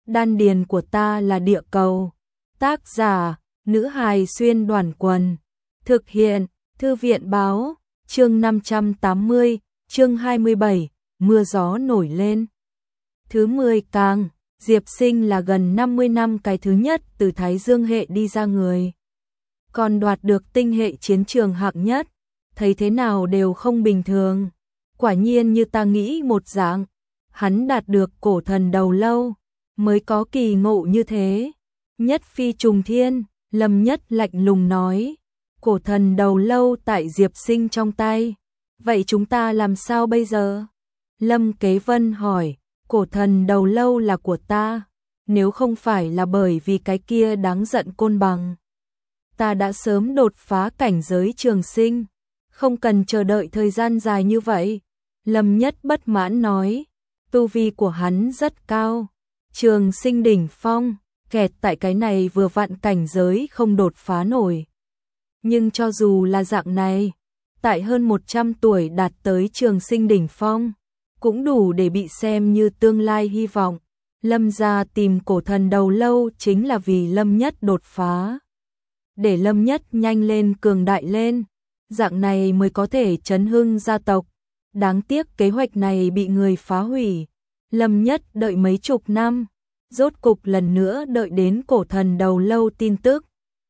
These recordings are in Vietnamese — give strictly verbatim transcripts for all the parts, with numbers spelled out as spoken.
Đan điền của ta là địa cầu. Tác giả, nữ hài xuyên đoàn quần. Thực hiện, thư viện báo, chương năm trăm tám mươi, chương hai mươi bảy, mưa gió nổi lên. Thứ mười càng, Diệp Sinh là gần năm mươi năm cái thứ nhất từ Thái Dương hệ đi ra người. Còn đoạt được tinh hệ chiến trường hạng nhất, thấy thế nào đều không bình thường. Quả nhiên như ta nghĩ một dạng, hắn đạt được cổ thần đầu lâu, mới có kỳ ngộ như thế. Nhất phi trùng thiên, Lâm Nhất lạnh lùng nói, cổ thần đầu lâu tại Diệp Sinh trong tay. Vậy chúng ta làm sao bây giờ? Lâm Kế Vân hỏi, cổ thần đầu lâu là của ta, nếu không phải là bởi vì cái kia đáng giận côn bằng, ta đã sớm đột phá cảnh giới trường sinh, không cần chờ đợi thời gian dài như vậy. Lâm Nhất bất mãn nói, tu vi của hắn rất cao, trường sinh đỉnh phong, kẹt tại cái này vừa vặn cảnh giới không đột phá nổi. Nhưng cho dù là dạng này, tại hơn một trăm tuổi đạt tới trường sinh đỉnh phong, cũng đủ để bị xem như tương lai hy vọng. Lâm gia tìm cổ thần đầu lâu chính là vì Lâm Nhất đột phá, để Lâm Nhất nhanh lên cường đại lên, dạng này mới có thể chấn hưng gia tộc. Đáng tiếc kế hoạch này bị người phá hủy. Lâm Nhất đợi mấy chục năm, rốt cục lần nữa đợi đến cổ thần đầu lâu tin tức.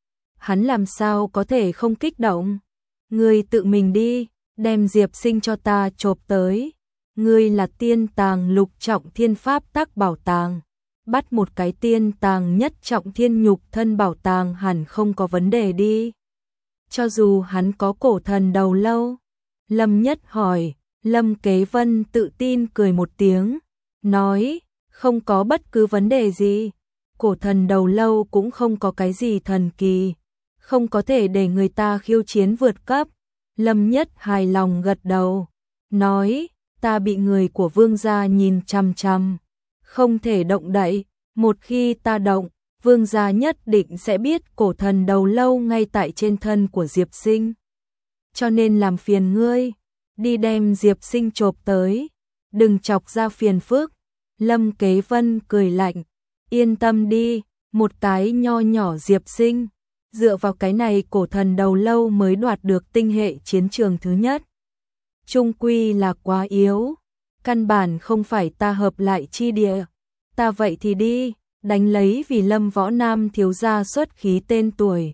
Hắn làm sao có thể không kích động? Ngươi tự mình đi, đem Diệp Sinh cho ta chộp tới. Ngươi là tiên tàng lục trọng thiên pháp tắc bảo tàng, bắt một cái tiên tàng nhất trọng thiên nhục thân bảo tàng hẳn không có vấn đề đi. Cho dù hắn có cổ thần đầu lâu. Lâm Nhất hỏi. Lâm Kế Vân tự tin cười một tiếng, nói, không có bất cứ vấn đề gì, cổ thần đầu lâu cũng không có cái gì thần kỳ, không có thể để người ta khiêu chiến vượt cấp. Lâm Nhất hài lòng gật đầu, nói, ta bị người của Vương gia nhìn chằm chằm, không thể động đậy, một khi ta động, Vương gia nhất định sẽ biết cổ thần đầu lâu ngay tại trên thân của Diệp Sinh. Cho nên làm phiền ngươi, đi đem Diệp Sinh chộp tới, đừng chọc ra phiền phức. Lâm Kế Vân cười lạnh, yên tâm đi, một cái nho nhỏ Diệp Sinh, dựa vào cái này cổ thần đầu lâu mới đoạt được tinh hệ chiến trường thứ nhất. Trung quy là quá yếu, căn bản không phải ta hợp lại chi địa. Ta vậy thì đi, đánh lấy vì Lâm Võ Nam thiếu gia xuất khí tên tuổi,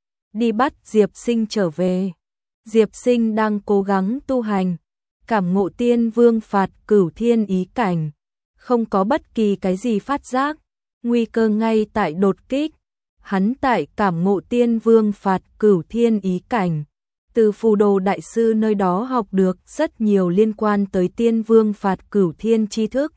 đi bắt Diệp Sinh trở về. Diệp Sinh đang cố gắng tu hành, cảm ngộ tiên vương phạt cửu thiên ý cảnh, không có bất kỳ cái gì phát giác, nguy cơ ngay tại đột kích. Hắn tại cảm ngộ tiên vương phạt cửu thiên ý cảnh, từ phù đồ đại sư nơi đó học được rất nhiều liên quan tới tiên vương phạt cửu thiên tri thức.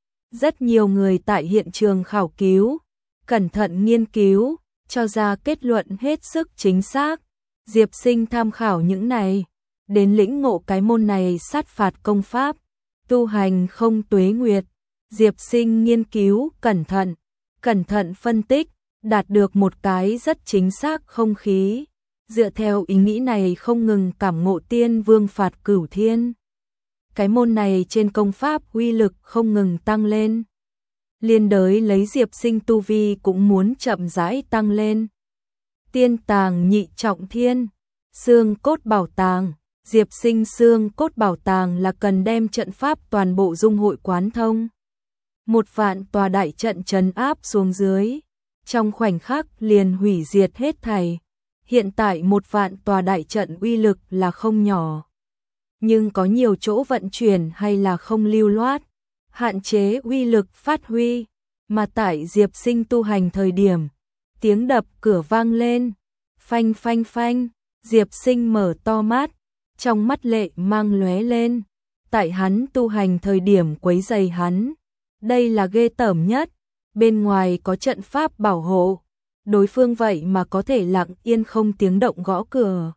Rất nhiều người tại hiện trường khảo cứu, cẩn thận nghiên cứu, cho ra kết luận hết sức chính xác. Diệp Sinh tham khảo những này, đến lĩnh ngộ cái môn này sát phạt công pháp, tu hành không tuế nguyệt. Diệp Sinh nghiên cứu cẩn thận, cẩn thận phân tích, đạt được một cái rất chính xác không khí. Dựa theo ý nghĩ này không ngừng cảm ngộ tiên vương phạt cửu thiên. Cái môn này trên công pháp uy lực không ngừng tăng lên. Liên đới lấy Diệp Sinh tu vi cũng muốn chậm rãi tăng lên. Tiên tàng nhị trọng thiên, xương cốt bảo tàng. Diệp Sinh xương cốt bảo tàng là cần đem trận pháp toàn bộ dung hội quán thông. Một vạn tòa đại trận trấn áp xuống dưới, trong khoảnh khắc liền hủy diệt hết thảy. Hiện tại một vạn tòa đại trận uy lực là không nhỏ, nhưng có nhiều chỗ vận chuyển hay là không lưu loát, hạn chế uy lực phát huy. Mà tại Diệp Sinh tu hành thời điểm, tiếng đập cửa vang lên, phanh phanh phanh. Diệp Sinh mở to mắt, trong mắt lệ mang lóe lên. Tại hắn tu hành thời điểm quấy rầy hắn, đây là ghê tởm nhất. Bên ngoài có trận pháp bảo hộ, đối phương vậy mà có thể lặng yên không tiếng động gõ cửa.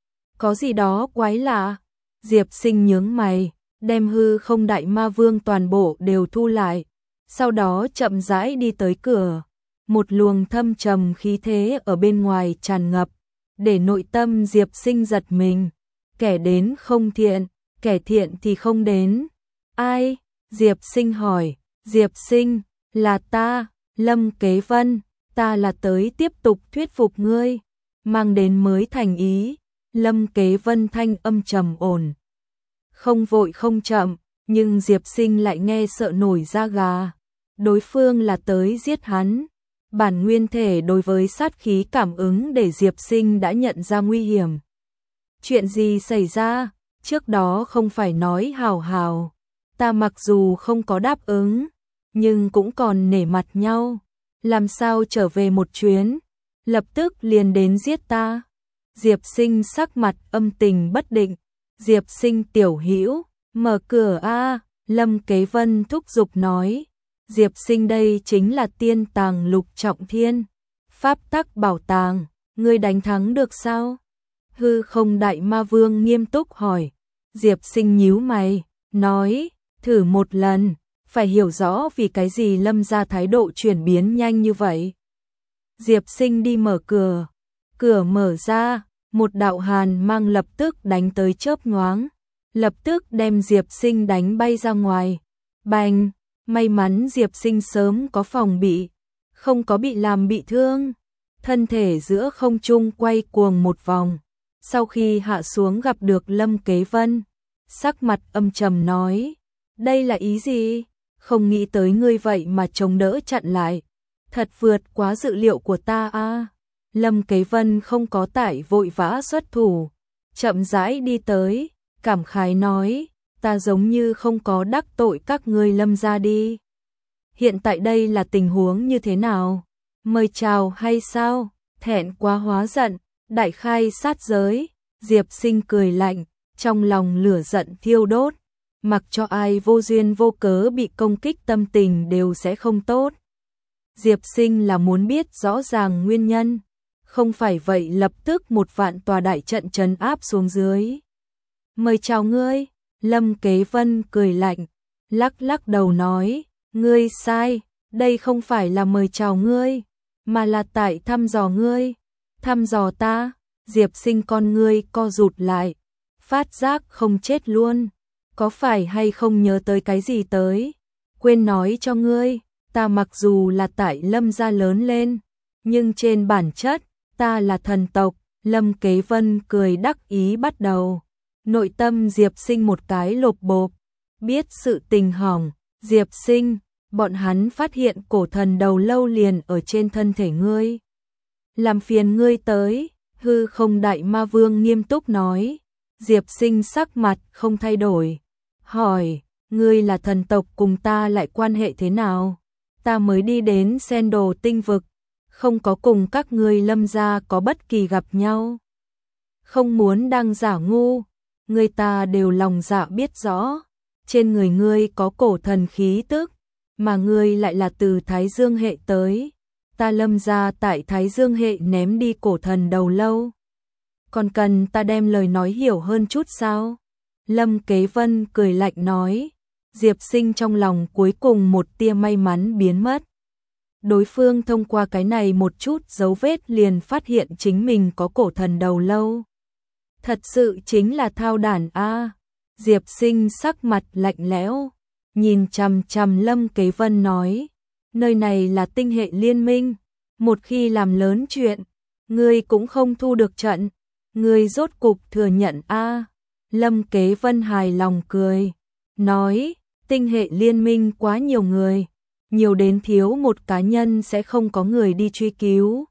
Có gì đó quái lạ. Diệp Sinh nhướng mày, đem hư không đại ma vương toàn bộ đều thu lại, sau đó chậm rãi đi tới cửa. Một luồng thâm trầm khí thế ở bên ngoài tràn ngập, để nội tâm Diệp Sinh giật mình. Kẻ đến không thiện, kẻ thiện thì không đến. Ai? Diệp Sinh hỏi. Diệp Sinh, Là ta, Lâm Kế Vân, ta là tới tiếp tục thuyết phục ngươi, mang đến mới thành ý. Lâm Kế Vân thanh âm trầm ổn, không vội không chậm, nhưng Diệp Sinh lại nghe sợ nổi da gà. Đối phương là tới giết hắn. Bản nguyên thể đối với sát khí cảm ứng để Diệp Sinh đã nhận ra nguy hiểm. Chuyện gì xảy ra? Trước đó không phải nói hào hào. Ta mặc dù không có đáp ứng, nhưng cũng còn nể mặt nhau. Làm sao trở về một chuyến, lập tức liền đến giết ta? Diệp Sinh sắc mặt âm tình bất định. Diệp Sinh tiểu hữu, mở cửa a, Lâm Kế Vân thúc giục nói. Diệp Sinh đây chính là tiên tàng lục trọng thiên, pháp tắc bảo tàng, ngươi đánh thắng được sao? Hư Không Đại Ma Vương nghiêm túc hỏi. Diệp Sinh nhíu mày, nói, thử một lần, phải hiểu rõ vì cái gì Lâm gia thái độ chuyển biến nhanh như vậy. Diệp Sinh đi mở cửa, cửa mở ra, một đạo hàn mang lập tức đánh tới chớp nhoáng, lập tức đem Diệp Sinh đánh bay ra ngoài. Bành! May mắn Diệp Sinh sớm có phòng bị, không có bị làm bị thương. Thân thể giữa không trung quay cuồng một vòng. Sau khi hạ xuống gặp được Lâm Kế Vân, sắc mặt âm trầm nói, đây là ý gì? Không nghĩ tới ngươi vậy mà chống đỡ chặn lại. Thật vượt quá dự liệu của ta a. Lâm Kế Vân không có tải vội vã xuất thủ, chậm rãi đi tới, cảm khái nói, ta giống như không có đắc tội các ngươi Lâm gia đi. Hiện tại đây là tình huống như thế nào? Mời chào hay sao? Thẹn quá hóa giận, đại khai sát giới. Diệp Sinh cười lạnh, trong lòng lửa giận thiêu đốt. Mặc cho ai vô duyên vô cớ bị công kích tâm tình đều sẽ không tốt. Diệp Sinh là muốn biết rõ ràng nguyên nhân. Không phải vậy lập tức một vạn tòa đại trận trấn áp xuống dưới. Mời chào ngươi. Lâm Kế Vân cười lạnh, lắc lắc đầu nói, ngươi sai, đây không phải là mời chào ngươi, mà là tại thăm dò ngươi. Thăm dò ta? Diệp Sinh con ngươi co rụt lại, phát giác không chết luôn. Có phải hay không nhớ tới cái gì tới? Quên nói cho ngươi, ta mặc dù là tại Lâm gia lớn lên, nhưng trên bản chất, ta là thần tộc. Lâm Kế Vân cười đắc ý bắt đầu. Nội tâm Diệp Sinh một cái lột bộp, biết sự tình hỏng. Diệp Sinh, bọn hắn phát hiện cổ thần đầu lâu liền ở trên thân thể ngươi. Làm phiền ngươi tới. Hư Không Đại Ma Vương nghiêm túc nói. Diệp Sinh sắc mặt không thay đổi, hỏi, ngươi là thần tộc cùng ta lại quan hệ thế nào? Ta mới đi đến Sen Đồ tinh vực, không có cùng các ngươi Lâm gia có bất kỳ gặp nhau. Không muốn đang giả ngu, người ta đều lòng dạ biết rõ. Trên người ngươi có cổ thần khí tức, mà ngươi lại là từ Thái Dương hệ tới. Ta Lâm gia tại Thái Dương hệ ném đi cổ thần đầu lâu. Còn cần ta đem lời nói hiểu hơn chút sao? Lâm Kế Vân cười lạnh nói. Diệp Sinh trong lòng cuối cùng một tia may mắn biến mất. Đối phương thông qua cái này một chút dấu vết liền phát hiện chính mình có cổ thần đầu lâu. Thật sự chính là thao đản a. Diệp Sinh sắc mặt lạnh lẽo, nhìn chằm chằm Lâm Kế Vân nói, nơi này là tinh hệ liên minh, một khi làm lớn chuyện, ngươi cũng không thu được trận, ngươi rốt cục thừa nhận a. Lâm Kế Vân hài lòng cười, nói, tinh hệ liên minh quá nhiều người, nhiều đến thiếu một cá nhân sẽ không có người đi truy cứu.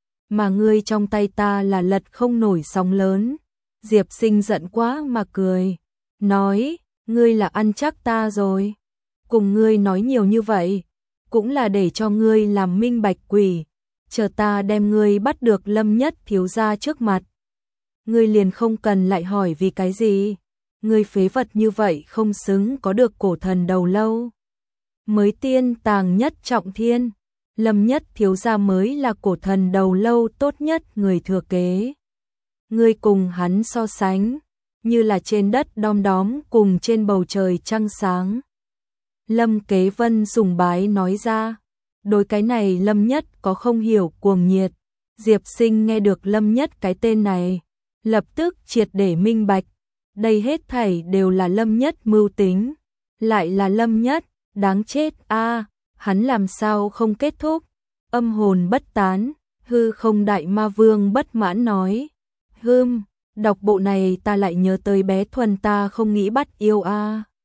Mà ngươi trong tay ta là lật không nổi sóng lớn. Diệp Sinh giận quá mà cười, nói, ngươi là ăn chắc ta rồi. Cùng ngươi nói nhiều như vậy, cũng là để cho ngươi làm minh bạch quỷ, chờ ta đem ngươi bắt được Lâm Nhất thiếu gia trước mặt. Ngươi liền không cần lại hỏi vì cái gì, ngươi phế vật như vậy không xứng có được cổ thần đầu lâu. Mới tiên tàng nhất trọng thiên, Lâm Nhất thiếu gia mới là cổ thần đầu lâu tốt nhất người thừa kế. Ngươi cùng hắn so sánh, như là trên đất đom đóm cùng trên bầu trời trăng sáng. Lâm Kế Vân sùng bái nói ra, đối cái này Lâm Nhất có không hiểu cuồng nhiệt. Diệp Sinh nghe được Lâm Nhất cái tên này, lập tức triệt để minh bạch, đây hết thảy đều là Lâm Nhất mưu tính, lại là Lâm Nhất, đáng chết a. hắn làm sao không kết thúc? Âm hồn bất tán, hư không đại ma vương bất mãn nói. Hưm, đọc bộ này ta lại nhớ tới bé Thuần ta không nghĩ bắt yêu a.